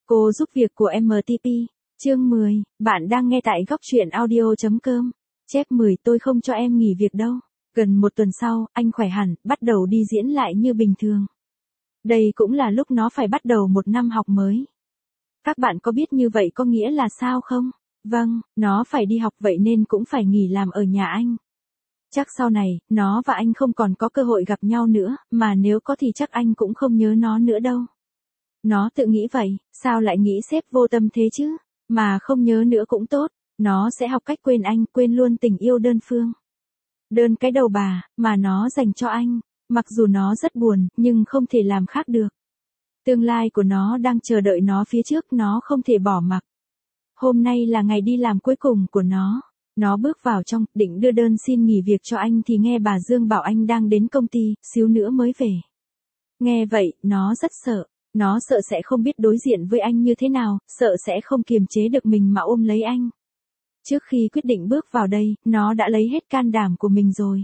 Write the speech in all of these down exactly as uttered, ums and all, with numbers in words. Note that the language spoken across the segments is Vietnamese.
Cô giúp việc của em tê pê, chương mười, bạn đang nghe tại góc truyện audio chấm com. Chép mười tôi không cho em nghỉ việc đâu. Gần một tuần sau, anh khỏe hẳn, bắt đầu đi diễn lại như bình thường. Đây cũng là lúc nó phải bắt đầu một năm học mới. Các bạn có biết như vậy có nghĩa là sao không? Vâng, nó phải đi học vậy nên cũng phải nghỉ làm ở nhà anh. Chắc sau này, nó và anh không còn có cơ hội gặp nhau nữa, mà nếu có thì chắc anh cũng không nhớ nó nữa đâu. Nó tự nghĩ vậy, sao lại nghĩ sếp vô tâm thế chứ? Mà không nhớ nữa cũng tốt, nó sẽ học cách quên anh, quên luôn tình yêu đơn phương. Đơn cái đầu bà, mà nó dành cho anh, mặc dù nó rất buồn, nhưng không thể làm khác được. Tương lai của nó đang chờ đợi nó phía trước, nó không thể bỏ mặc. Hôm nay là ngày đi làm cuối cùng của nó. Nó bước vào trong, định đưa đơn xin nghỉ việc cho anh thì nghe bà Dương bảo anh đang đến công ty, xíu nữa mới về. Nghe vậy, nó rất sợ. Nó sợ sẽ không biết đối diện với anh như thế nào, sợ sẽ không kiềm chế được mình mà ôm lấy anh. Trước khi quyết định bước vào đây, nó đã lấy hết can đảm của mình rồi.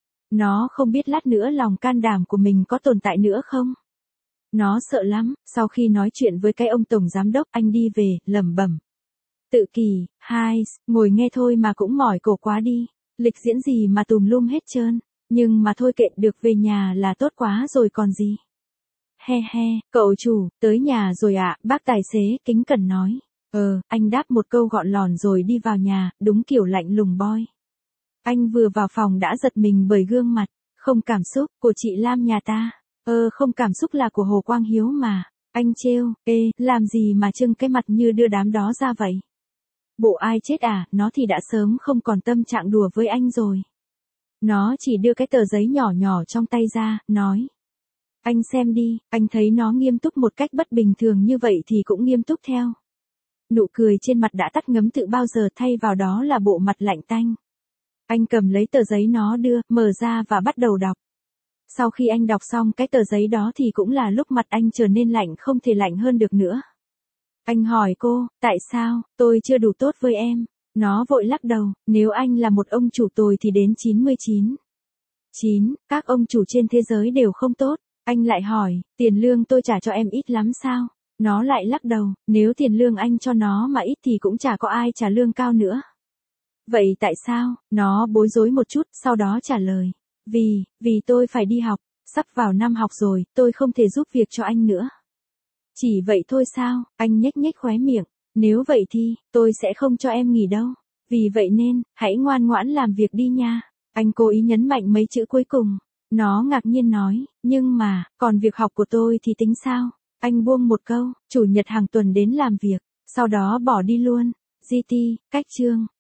Nó không biết lát nữa lòng can đảm của mình có tồn tại nữa không? Nó sợ lắm, sau khi nói chuyện với cái ông tổng giám đốc, anh đi về, lẩm bẩm. Tự kỷ, hai, ngồi nghe thôi mà cũng mỏi cổ quá đi, lịch diễn gì mà tùm lum hết trơn, nhưng mà thôi kệ, được về nhà là tốt quá rồi còn gì. He he, cậu chủ, tới nhà rồi ạ, bác tài xế, kính cẩn nói. Ờ, anh đáp một câu gọn lòn rồi đi vào nhà, đúng kiểu lạnh lùng boy. Anh vừa vào phòng đã giật mình bởi gương mặt, không cảm xúc, của chị Lam nhà ta. Ờ, không cảm xúc là của Hồ Quang Hiếu mà. Anh trêu, ê, làm gì mà trưng cái mặt như đưa đám đó ra vậy? Bộ ai chết à, nó thì đã sớm không còn tâm trạng đùa với anh rồi. Nó chỉ đưa cái tờ giấy nhỏ nhỏ trong tay ra, nói. Anh xem đi, anh thấy nó nghiêm túc một cách bất bình thường như vậy thì cũng nghiêm túc theo. Nụ cười trên mặt đã tắt ngấm từ bao giờ, thay vào đó là bộ mặt lạnh tanh. Anh cầm lấy tờ giấy nó đưa, mở ra và bắt đầu đọc. Sau khi anh đọc xong cái tờ giấy đó thì cũng là lúc mặt anh trở nên lạnh, không thể lạnh hơn được nữa. Anh hỏi cô, tại sao, tôi chưa đủ tốt với em? Nó vội lắc đầu, nếu anh là một ông chủ tồi thì đến chín mươi chín. chín, các ông chủ trên thế giới đều không tốt. Anh lại hỏi, tiền lương tôi trả cho em ít lắm sao? Nó lại lắc đầu, nếu tiền lương anh cho nó mà ít thì cũng chả có ai trả lương cao nữa. Vậy tại sao? Nó bối rối một chút, sau đó trả lời. Vì, vì tôi phải đi học, sắp vào năm học rồi, tôi không thể giúp việc cho anh nữa. Chỉ vậy thôi sao? Anh nhếch nhếch khóe miệng. Nếu vậy thì, tôi sẽ không cho em nghỉ đâu. Vì vậy nên, hãy ngoan ngoãn làm việc đi nha. Anh cố ý nhấn mạnh mấy chữ cuối cùng. Nó ngạc nhiên nói, nhưng mà, còn việc học của tôi thì tính sao? Anh buông một câu, chủ nhật hàng tuần đến làm việc, sau đó bỏ đi luôn. giê tê, cách chương.